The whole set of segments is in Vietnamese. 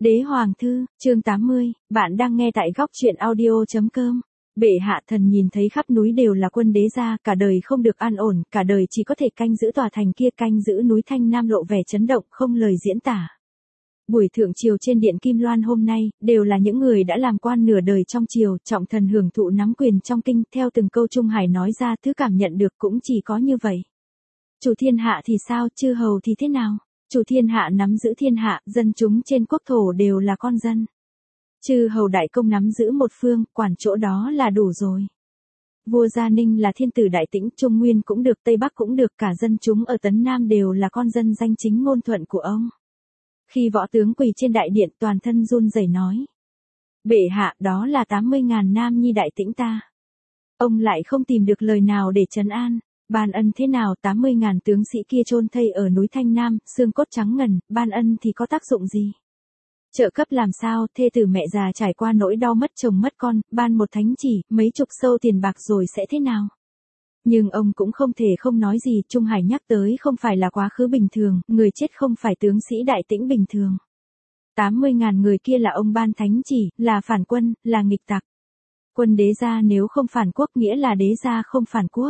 Đế Hoàng Thư, chương 80, bạn đang nghe tại góc truyện audio.com. Bệ hạ thần nhìn thấy khắp núi đều là quân đế gia, cả đời không được an ổn, cả đời chỉ có thể canh giữ tòa thành kia, canh giữ núi Thanh Nam, lộ vẻ chấn động không lời diễn tả. Buổi thượng triều trên điện Kim Loan hôm nay, đều là những người đã làm quan nửa đời trong triều, trọng thần hưởng thụ nắm quyền trong kinh, theo từng câu Trung Hải nói ra, thứ cảm nhận được cũng chỉ có như vậy. Chủ thiên hạ thì sao, chư hầu thì thế nào? Chủ thiên hạ nắm giữ thiên hạ, dân chúng trên quốc thổ đều là con dân. Chư hầu đại công nắm giữ một phương, quản chỗ đó là đủ rồi. Vua Gia Ninh là thiên tử đại tĩnh, Trung Nguyên cũng được, Tây Bắc cũng được, cả dân chúng ở Tấn Nam đều là con dân danh chính ngôn thuận của ông. Khi võ tướng quỳ trên đại điện, toàn thân run rẩy nói: Bệ hạ, đó là 80.000 nam nhi đại tĩnh ta. Ông lại không tìm được lời nào để trấn an. Ban ân thế nào, 80.000 tướng sĩ kia chôn thây ở núi Thanh Nam, xương cốt trắng ngần, ban ân thì có tác dụng gì? Trợ cấp làm sao, thê tử mẹ già trải qua nỗi đau mất chồng mất con, ban một thánh chỉ, mấy chục sâu tiền bạc rồi sẽ thế nào? Nhưng ông cũng không thể không nói gì, Trung Hải nhắc tới không phải là quá khứ bình thường, người chết không phải tướng sĩ đại tĩnh bình thường. 80.000 người kia là ông ban thánh chỉ, là phản quân, là nghịch tặc. Quân đế gia nếu không phản quốc nghĩa là đế gia không phản quốc.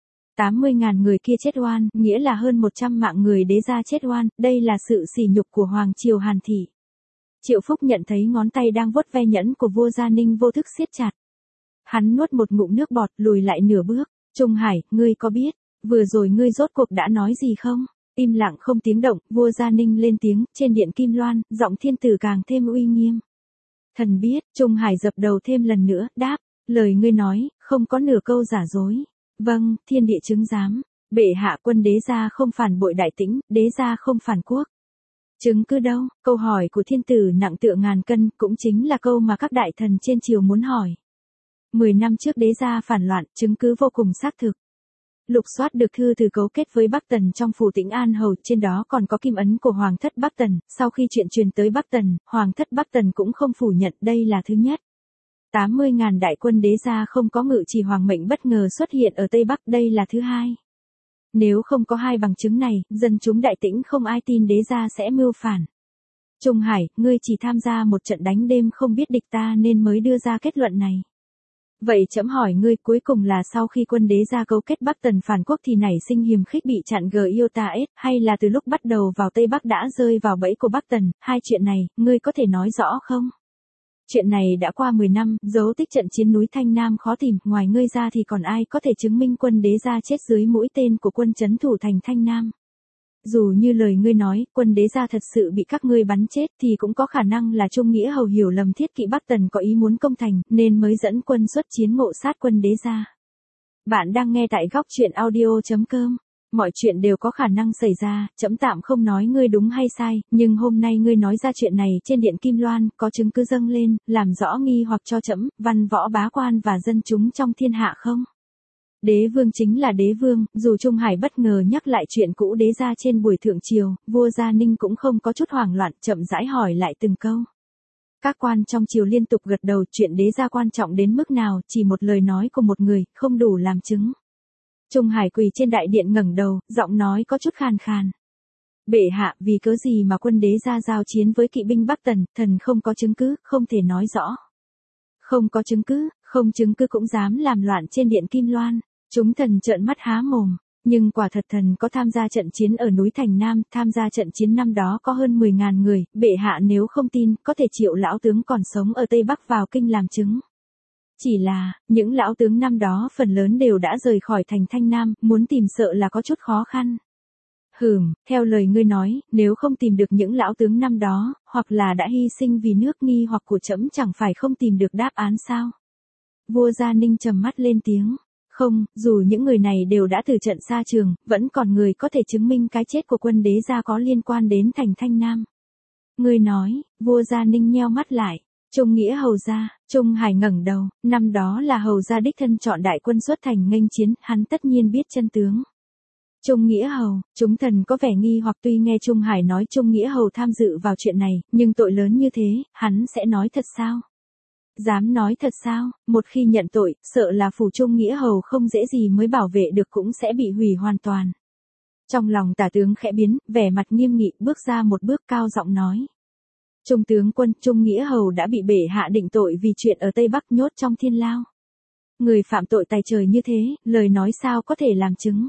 80.000 người kia chết oan, nghĩa là hơn 100 mạng người đế gia chết oan, đây là sự sỉ nhục của Hoàng triều Hàn Thị. Triệu Phúc nhận thấy ngón tay đang vuốt ve nhẫn của vua Gia Ninh vô thức siết chặt. Hắn nuốt một ngụm nước bọt, lùi lại nửa bước. Trung Hải, ngươi có biết, vừa rồi ngươi rốt cuộc đã nói gì không? Im lặng không tiếng động, vua Gia Ninh lên tiếng, trên điện Kim Loan, giọng thiên tử càng thêm uy nghiêm. Thần biết, Trung Hải dập đầu thêm lần nữa, đáp, lời ngươi nói, không có nửa câu giả dối. Vâng, thiên địa chứng giám. Bệ hạ, quân đế gia không phản bội đại tĩnh, đế gia không phản quốc. Chứng cứ đâu? Câu hỏi của thiên tử nặng tựa ngàn cân, cũng chính là câu mà các đại thần trên triều muốn hỏi. 10 năm trước đế gia phản loạn, chứng cứ vô cùng xác thực. Lục soát được thư từ cấu kết với Bắc Tần trong phủ Tĩnh An Hầu, trên đó còn có kim ấn của Hoàng thất Bắc Tần, sau khi chuyện truyền tới Bắc Tần, Hoàng thất Bắc Tần cũng không phủ nhận, đây là thứ nhất. 80.000 đại quân đế gia không có ngự trì hoàng mệnh bất ngờ xuất hiện ở Tây Bắc, đây là thứ hai. Nếu không có hai bằng chứng này, dân chúng đại tĩnh không ai tin đế gia sẽ mưu phản. Trung Hải, ngươi chỉ tham gia một trận đánh đêm không biết địch ta nên mới đưa ra kết luận này. Vậy trẫm hỏi ngươi, cuối cùng là sau khi quân đế gia cấu kết Bắc Tần phản quốc thì nảy sinh hiềm khích bị chặn Giota-S, hay là từ lúc bắt đầu vào Tây Bắc đã rơi vào bẫy của Bắc Tần, hai chuyện này, ngươi có thể nói rõ không? Chuyện này đã qua 10 năm, dấu tích trận chiến núi Thanh Nam khó tìm, ngoài ngươi ra thì còn ai có thể chứng minh quân đế gia chết dưới mũi tên của quân trấn thủ thành Thanh Nam. Dù như lời ngươi nói, quân đế gia thật sự bị các ngươi bắn chết thì cũng có khả năng là Trung Nghĩa Hầu hiểu lầm Thiết Kỵ Bắc Tần có ý muốn công thành, nên mới dẫn quân xuất chiến ngộ sát quân đế gia. Bạn đang nghe tại góc truyện audio.com. Mọi chuyện đều có khả năng xảy ra, trẫm tạm không nói ngươi đúng hay sai, nhưng hôm nay ngươi nói ra chuyện này trên điện Kim Loan, có chứng cứ dâng lên, làm rõ nghi hoặc cho trẫm, văn võ bá quan và dân chúng trong thiên hạ không? Đế vương chính là đế vương, dù Trung Hải bất ngờ nhắc lại chuyện cũ đế gia trên buổi thượng triều, vua Gia Ninh cũng không có chút hoảng loạn, chậm rãi hỏi lại từng câu. Các quan trong triều liên tục gật đầu, chuyện đế gia quan trọng đến mức nào, chỉ một lời nói của một người, không đủ làm chứng. Trung Hải quỳ trên đại điện ngẩng đầu, giọng nói có chút khàn khàn. Bệ hạ, vì cớ gì mà quân đế gia giao chiến với kỵ binh Bắc Tần, thần không có chứng cứ, không thể nói rõ. Không có chứng cứ, không chứng cứ cũng dám làm loạn trên điện Kim Loan. Chúng thần trợn mắt há mồm, nhưng quả thật thần có tham gia trận chiến ở núi Thành Nam, tham gia trận chiến năm đó có hơn 10.000 người, bệ hạ nếu không tin, có thể triệu lão tướng còn sống ở Tây Bắc vào kinh làm chứng. Chỉ là, những lão tướng năm đó phần lớn đều đã rời khỏi thành Thanh Nam, muốn tìm sợ là có chút khó khăn. Theo lời ngươi nói, nếu không tìm được những lão tướng năm đó, hoặc là đã hy sinh vì nước, nghi hoặc của trẫm chẳng phải không tìm được đáp án sao? Vua Gia Ninh trầm mắt lên tiếng. Không, dù những người này đều đã từ trận xa trường, vẫn còn người có thể chứng minh cái chết của quân đế gia có liên quan đến thành Thanh Nam. Ngươi nói, vua Gia Ninh nheo mắt lại. Trung Nghĩa Hầu gia, Trung Hải ngẩng đầu, năm đó là Hầu gia đích thân chọn đại quân xuất thành nghênh chiến, hắn tất nhiên biết chân tướng. Trung Nghĩa Hầu, chúng thần có vẻ nghi hoặc, tuy nghe Trung Hải nói Trung Nghĩa Hầu tham dự vào chuyện này, nhưng tội lớn như thế, hắn sẽ nói thật sao? Dám nói thật sao? Một khi nhận tội, sợ là phủ Trung Nghĩa Hầu không dễ gì mới bảo vệ được cũng sẽ bị hủy hoàn toàn. Trong lòng tả tướng khẽ biến, vẻ mặt nghiêm nghị, bước ra một bước cao giọng nói. Trung tướng quân Trung Nghĩa Hầu đã bị bệ hạ định tội vì chuyện ở Tây Bắc nhốt trong thiên lao. Người phạm tội tày trời như thế, lời nói sao có thể làm chứng.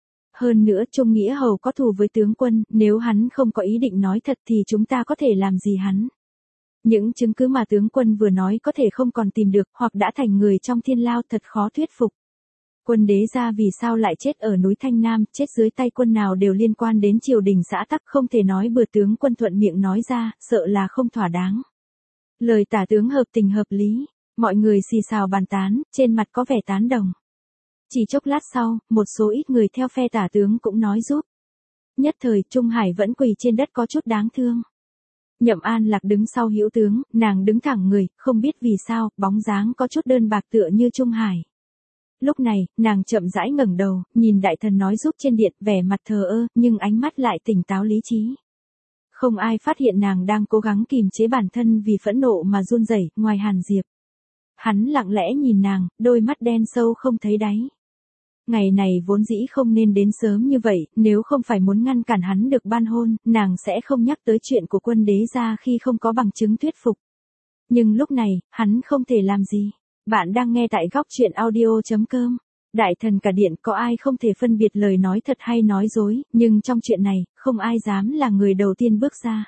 Hơn nữa Trung Nghĩa Hầu có thù với tướng quân, nếu hắn không có ý định nói thật thì chúng ta có thể làm gì hắn. Những chứng cứ mà tướng quân vừa nói có thể không còn tìm được hoặc đã thành người trong thiên lao thật khó thuyết phục. Quân đế gia vì sao lại chết ở núi Thanh Nam, chết dưới tay quân nào đều liên quan đến triều đình xã tắc, không thể nói bừa tướng quân thuận miệng nói ra, sợ là không thỏa đáng. Lời tả tướng hợp tình hợp lý, mọi người xì xào bàn tán, trên mặt có vẻ tán đồng. Chỉ chốc lát sau, một số ít người theo phe tả tướng cũng nói giúp. Nhất thời Trung Hải vẫn quỳ trên đất có chút đáng thương. Nhậm An Lạc đứng sau Hữu tướng, nàng đứng thẳng người, không biết vì sao, bóng dáng có chút đơn bạc tựa như Trung Hải. Lúc này, nàng chậm rãi ngẩng đầu, nhìn đại thần nói giúp trên điện, vẻ mặt thờ ơ, nhưng ánh mắt lại tỉnh táo lý trí. Không ai phát hiện nàng đang cố gắng kìm chế bản thân vì phẫn nộ mà run rẩy, ngoài Hàn Diệp. Hắn lặng lẽ nhìn nàng, đôi mắt đen sâu không thấy đáy. Ngày này vốn dĩ không nên đến sớm như vậy, nếu không phải muốn ngăn cản hắn được ban hôn, nàng sẽ không nhắc tới chuyện của quân đế gia khi không có bằng chứng thuyết phục. Nhưng lúc này, hắn không thể làm gì. Bạn đang nghe tại góc truyện audio.com. Đại thần cả điện có ai không thể phân biệt lời nói thật hay nói dối, nhưng trong chuyện này, không ai dám là người đầu tiên bước ra.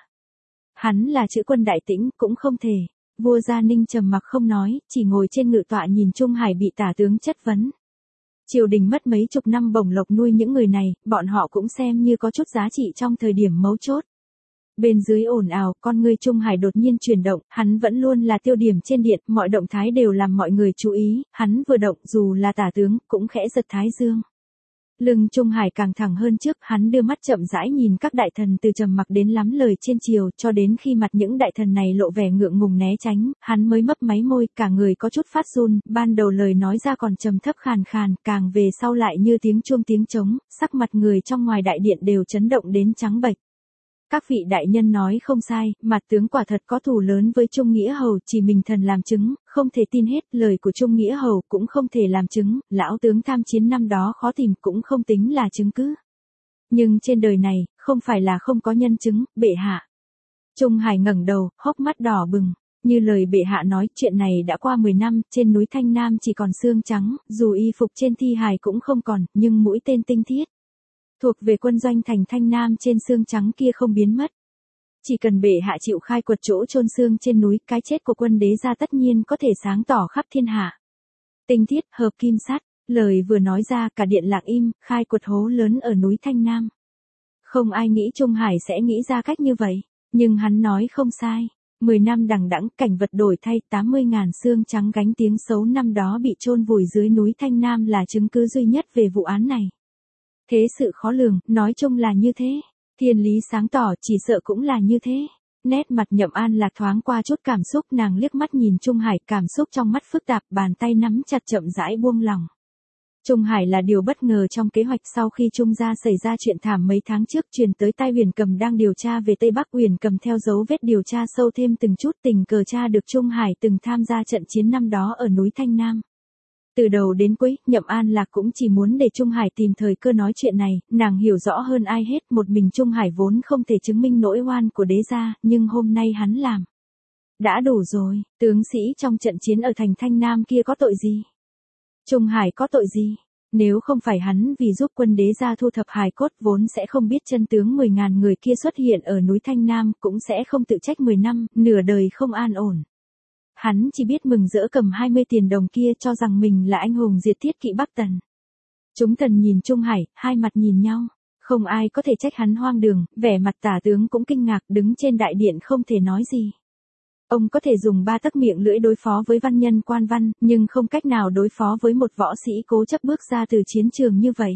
Hắn là chữ quân Đại Tĩnh cũng không thể. Vua Gia Ninh trầm mặc không nói, chỉ ngồi trên ngự tọa nhìn Trung Hải bị tả tướng chất vấn. Triều đình mất mấy chục năm bổng lộc nuôi những người này, bọn họ cũng xem như có chút giá trị trong thời điểm mấu chốt. Bên dưới ồn ào, con ngươi Trung Hải đột nhiên chuyển động, hắn vẫn luôn là tiêu điểm trên điện, mọi động thái đều làm mọi người chú ý, hắn vừa động dù là tả tướng, cũng khẽ giật thái dương. Lưng Trung Hải càng thẳng hơn trước, hắn đưa mắt chậm rãi nhìn các đại thần từ trầm mặc đến lắm lời trên triều, cho đến khi mặt những đại thần này lộ vẻ ngượng ngùng né tránh, hắn mới mấp máy môi, cả người có chút phát run, ban đầu lời nói ra còn trầm thấp khàn khàn, càng về sau lại như tiếng chuông tiếng trống, sắc mặt người trong ngoài đại điện đều chấn động đến trắng bệch. Các vị đại nhân nói không sai, mặt tướng quả thật có thù lớn với Trung Nghĩa Hầu, chỉ mình thần làm chứng, không thể tin hết, lời của Trung Nghĩa Hầu cũng không thể làm chứng, lão tướng tham chiến năm đó khó tìm cũng không tính là chứng cứ. Nhưng trên đời này, không phải là không có nhân chứng, bệ hạ. Trung Hải ngẩng đầu, hốc mắt đỏ bừng, như lời bệ hạ nói, chuyện này đã qua 10 năm, trên núi Thanh Nam chỉ còn xương trắng, dù y phục trên thi hài cũng không còn, nhưng mũi tên tinh thiết thuộc về quân doanh thành Thanh Nam trên xương trắng kia không biến mất. Chỉ cần bệ hạ chịu khai quật chỗ chôn xương trên núi, cái chết của quân đế gia tất nhiên có thể sáng tỏ khắp thiên hạ. Tinh thiết, hợp kim sắt, lời vừa nói ra cả điện lặng im, khai quật hố lớn ở núi Thanh Nam. Không ai nghĩ Trung Hải sẽ nghĩ ra cách như vậy, nhưng hắn nói không sai. 10 năm đằng đẵng, cảnh vật đổi thay, 80.000 xương trắng gánh tiếng xấu năm đó bị chôn vùi dưới núi Thanh Nam là chứng cứ duy nhất về vụ án này. Thế sự khó lường, nói chung là như thế. Thiên lý sáng tỏ, chỉ sợ cũng là như thế. Nét mặt Nhậm An Lạc thoáng qua chút cảm xúc, nàng liếc mắt nhìn Trung Hải, cảm xúc trong mắt phức tạp, bàn tay nắm chặt chậm rãi buông lỏng. Trung Hải là điều bất ngờ trong kế hoạch sau khi Trung gia xảy ra chuyện thảm mấy tháng trước, truyền tới tai Huyền Cầm đang điều tra về Tây Bắc. Huyền Cầm theo dấu vết điều tra sâu thêm từng chút, tình cờ tra được Trung Hải từng tham gia trận chiến năm đó ở núi Thanh Nam. Từ đầu đến cuối, Nhậm An Lạc cũng chỉ muốn để Trung Hải tìm thời cơ nói chuyện này, nàng hiểu rõ hơn ai hết, một mình Trung Hải vốn không thể chứng minh nỗi oan của đế gia, nhưng hôm nay hắn làm. Đã đủ rồi, tướng sĩ trong trận chiến ở thành Thanh Nam kia có tội gì? Trung Hải có tội gì? Nếu không phải hắn vì giúp quân đế gia thu thập hài cốt vốn sẽ không biết chân tướng 10.000 người kia xuất hiện ở núi Thanh Nam, cũng sẽ không tự trách 10 năm, nửa đời không an ổn. Hắn chỉ biết mừng rỡ cầm 20 tiền đồng kia cho rằng mình là anh hùng diệt thiết kỵ Bắc Tần. Chúng thần nhìn Trung Hải, hai mặt nhìn nhau. Không ai có thể trách hắn hoang đường, vẻ mặt tả tướng cũng kinh ngạc, đứng trên đại điện không thể nói gì. Ông có thể dùng 3 tấc miệng lưỡi đối phó với văn nhân quan văn, nhưng không cách nào đối phó với một võ sĩ cố chấp bước ra từ chiến trường như vậy.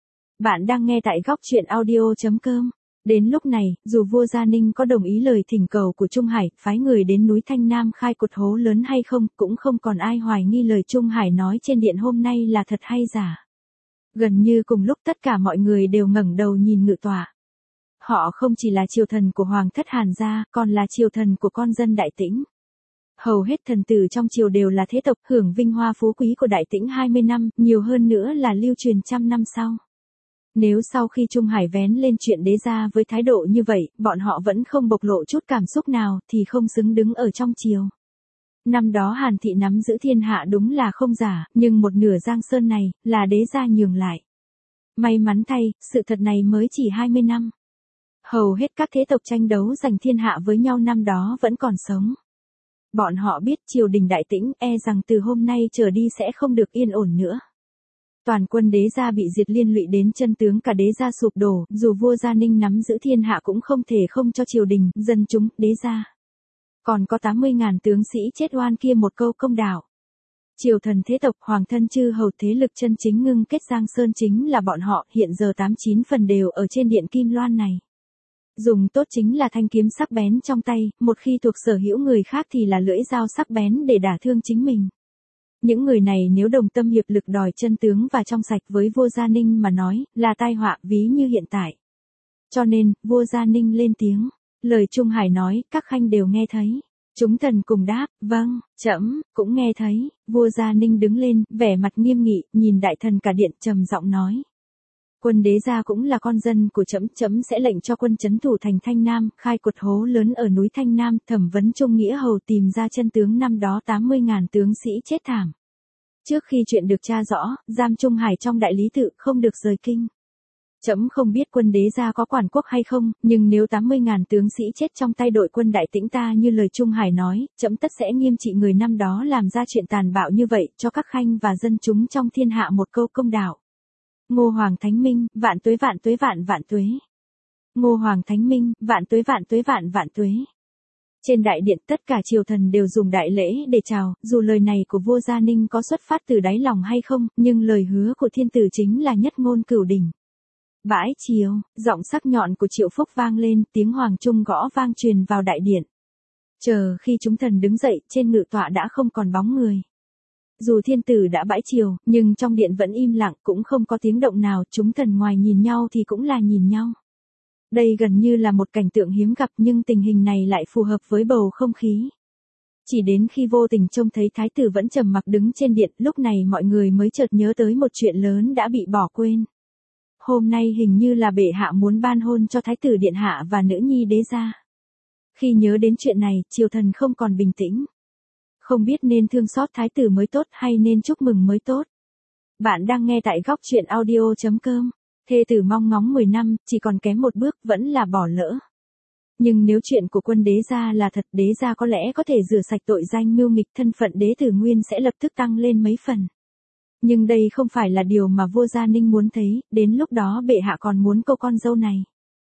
Bạn đang nghe tại góc truyện audio.com. Đến lúc này, dù vua Gia Ninh có đồng ý lời thỉnh cầu của Trung Hải, phái người đến núi Thanh Nam khai quật hố lớn hay không, cũng không còn ai hoài nghi lời Trung Hải nói trên điện hôm nay là thật hay giả. Gần như cùng lúc tất cả mọi người đều ngẩng đầu nhìn ngự tọa. Họ không chỉ là triều thần của Hoàng thất Hàn gia, còn là triều thần của con dân Đại Tĩnh. Hầu hết thần tử trong triều đều là thế tộc, hưởng vinh hoa phú quý của Đại Tĩnh 20 năm, nhiều hơn nữa là lưu truyền trăm năm sau. Nếu sau khi Trung Hải vén lên chuyện đế gia với thái độ như vậy, bọn họ vẫn không bộc lộ chút cảm xúc nào thì không xứng đứng ở trong triều. Năm đó Hàn Thị nắm giữ thiên hạ đúng là không giả, nhưng một nửa Giang Sơn này, là đế gia nhường lại. May mắn thay, sự thật này mới chỉ 20 năm. Hầu hết các thế tộc tranh đấu giành thiên hạ với nhau năm đó vẫn còn sống. Bọn họ biết triều đình đại tĩnh rằng từ hôm nay trở đi sẽ không được yên ổn nữa. Toàn quân đế gia bị diệt liên lụy đến chân tướng cả đế gia sụp đổ, dù vua Gia Ninh nắm giữ thiên hạ cũng không thể không cho triều đình, dân chúng, đế gia. Còn có 80.000 tướng sĩ chết oan kia một câu công đạo. Triều thần thế tộc hoàng thân chư hầu thế lực chân chính ngưng kết Giang Sơn chính là bọn họ, hiện giờ 89 phần đều ở trên điện Kim Loan này. Dùng tốt chính là thanh kiếm sắc bén trong tay, một khi thuộc sở hữu người khác thì là lưỡi dao sắc bén để đả thương chính mình. Những người này nếu đồng tâm hiệp lực đòi chân tướng và trong sạch với vua Gia Ninh mà nói, là tai họa ví như hiện tại. Cho nên, vua Gia Ninh lên tiếng. Lời Trung Hải nói, các khanh đều nghe thấy. Chúng thần cùng đáp, vâng, trẫm cũng nghe thấy. Vua Gia Ninh đứng lên, vẻ mặt nghiêm nghị, nhìn đại thần cả điện trầm giọng nói. Quân đế gia cũng là con dân của trẫm, trẫm sẽ lệnh cho quân trấn thủ thành Thanh Nam, khai quật hố lớn ở núi Thanh Nam, thẩm vấn Trung Nghĩa hầu tìm ra chân tướng năm đó 80.000 tướng sĩ chết thảm. Trước khi chuyện được tra rõ, giam Trung Hải trong đại lý tự không được rời kinh. Trẫm không biết quân đế gia có quản quốc hay không, nhưng nếu 80.000 tướng sĩ chết trong tay đội quân đại tĩnh ta như lời Trung Hải nói, trẫm tất sẽ nghiêm trị người năm đó làm ra chuyện tàn bạo như vậy, cho các khanh và dân chúng trong thiên hạ một câu công đạo. Ngô Hoàng Thánh Minh, vạn tuế vạn tuế vạn vạn tuế. Ngô Hoàng Thánh Minh, vạn tuế vạn tuế vạn vạn tuế. Trên đại điện tất cả triều thần đều dùng đại lễ để chào, dù lời này của vua Gia Ninh có xuất phát từ đáy lòng hay không, nhưng lời hứa của thiên tử chính là nhất ngôn cửu đỉnh. Bãi triều, giọng sắc nhọn của Triệu Phúc vang lên, tiếng hoàng trung gõ vang truyền vào đại điện. Chờ khi chúng thần đứng dậy, trên ngự tọa đã không còn bóng người. Dù thiên tử đã bãi triều, nhưng trong điện vẫn im lặng, cũng không có tiếng động nào, chúng thần ngoài nhìn nhau thì cũng là nhìn nhau. Đây gần như là một cảnh tượng hiếm gặp nhưng tình hình này lại phù hợp với bầu không khí. Chỉ đến khi vô tình trông thấy thái tử vẫn trầm mặc đứng trên điện, lúc này mọi người mới chợt nhớ tới một chuyện lớn đã bị bỏ quên. Hôm nay hình như là bệ hạ muốn ban hôn cho thái tử điện hạ và nữ nhi đế gia. Khi nhớ đến chuyện này, triều thần không còn bình tĩnh. Không biết nên thương xót thái tử mới tốt hay nên chúc mừng mới tốt. Bạn đang nghe tại góc truyện audio.com. Thê tử mong ngóng 10 năm, chỉ còn kém một bước, vẫn là bỏ lỡ. Nhưng nếu chuyện của quân đế gia là thật, đế gia có lẽ có thể rửa sạch tội danh mưu nghịch, thân phận đế tử nguyên sẽ lập tức tăng lên mấy phần. Nhưng đây không phải là điều mà vua Gia Ninh muốn thấy, đến lúc đó bệ hạ còn muốn cô con dâu này.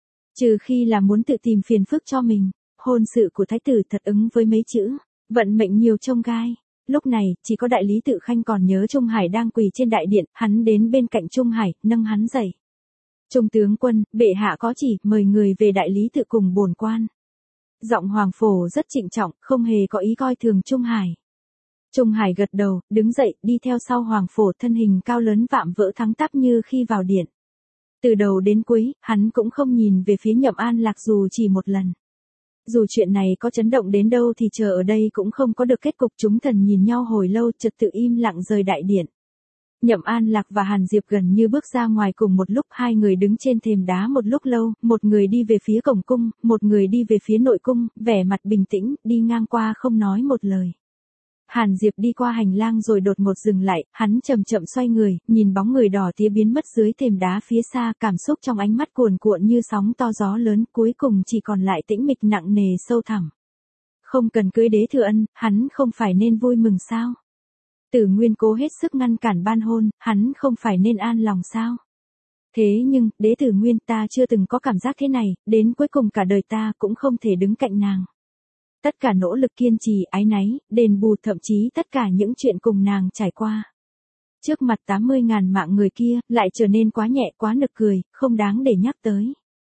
Trừ khi là muốn tự tìm phiền phức cho mình, hôn sự của thái tử thật ứng với mấy chữ, vận mệnh nhiều chông gai. Lúc này, chỉ có đại lý tự khanh còn nhớ Trung Hải đang quỳ trên đại điện, hắn đến bên cạnh Trung Hải, nâng hắn dậy. Trung tướng quân, bệ hạ có chỉ, mời người về đại lý tự cùng bổn quan. Giọng hoàng phổ rất trịnh trọng, không hề có ý coi thường Trung Hải. Trung Hải gật đầu, đứng dậy, đi theo sau hoàng phổ, thân hình cao lớn vạm vỡ thắng tắp như khi vào điện. Từ đầu đến cuối, hắn cũng không nhìn về phía Nhậm An Lạc dù chỉ một lần. Dù chuyện này có chấn động đến đâu thì chờ ở đây cũng không có được kết cục. Chúng thần nhìn nhau hồi lâu, chợt tự im lặng rời đại điện. Nhậm An Lạc và Hàn Diệp gần như bước ra ngoài cùng một lúc, hai người đứng trên thềm đá một lúc lâu, một người đi về phía cổng cung, một người đi về phía nội cung, vẻ mặt bình tĩnh, đi ngang qua không nói một lời. Hàn Diệp đi qua hành lang rồi đột ngột dừng lại, hắn chậm chậm xoay người, nhìn bóng người đỏ tía biến mất dưới thềm đá phía xa, cảm xúc trong ánh mắt cuồn cuộn như sóng to gió lớn, cuối cùng chỉ còn lại tĩnh mịch nặng nề sâu thẳm. Không cần cưới đế thừa ân, hắn không phải nên vui mừng sao? Tử Nguyên cố hết sức ngăn cản ban hôn, hắn không phải nên an lòng sao? Thế nhưng, đế Tử Nguyên, ta chưa từng có cảm giác thế này, đến cuối cùng cả đời ta cũng không thể đứng cạnh nàng. Tất cả nỗ lực kiên trì, áy náy, đền bù, thậm chí tất cả những chuyện cùng nàng trải qua. Trước mặt 80.000 mạng người kia, lại trở nên quá nhẹ, quá nực cười, không đáng để nhắc tới.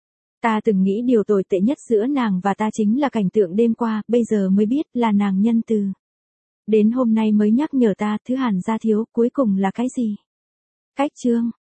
Ta từng nghĩ điều tồi tệ nhất giữa nàng và ta chính là cảnh tượng đêm qua, bây giờ mới biết là nàng nhân từ. Đến hôm nay mới nhắc nhở ta, thứ Hàn gia thiếu, cuối cùng là cái gì? Cách chương.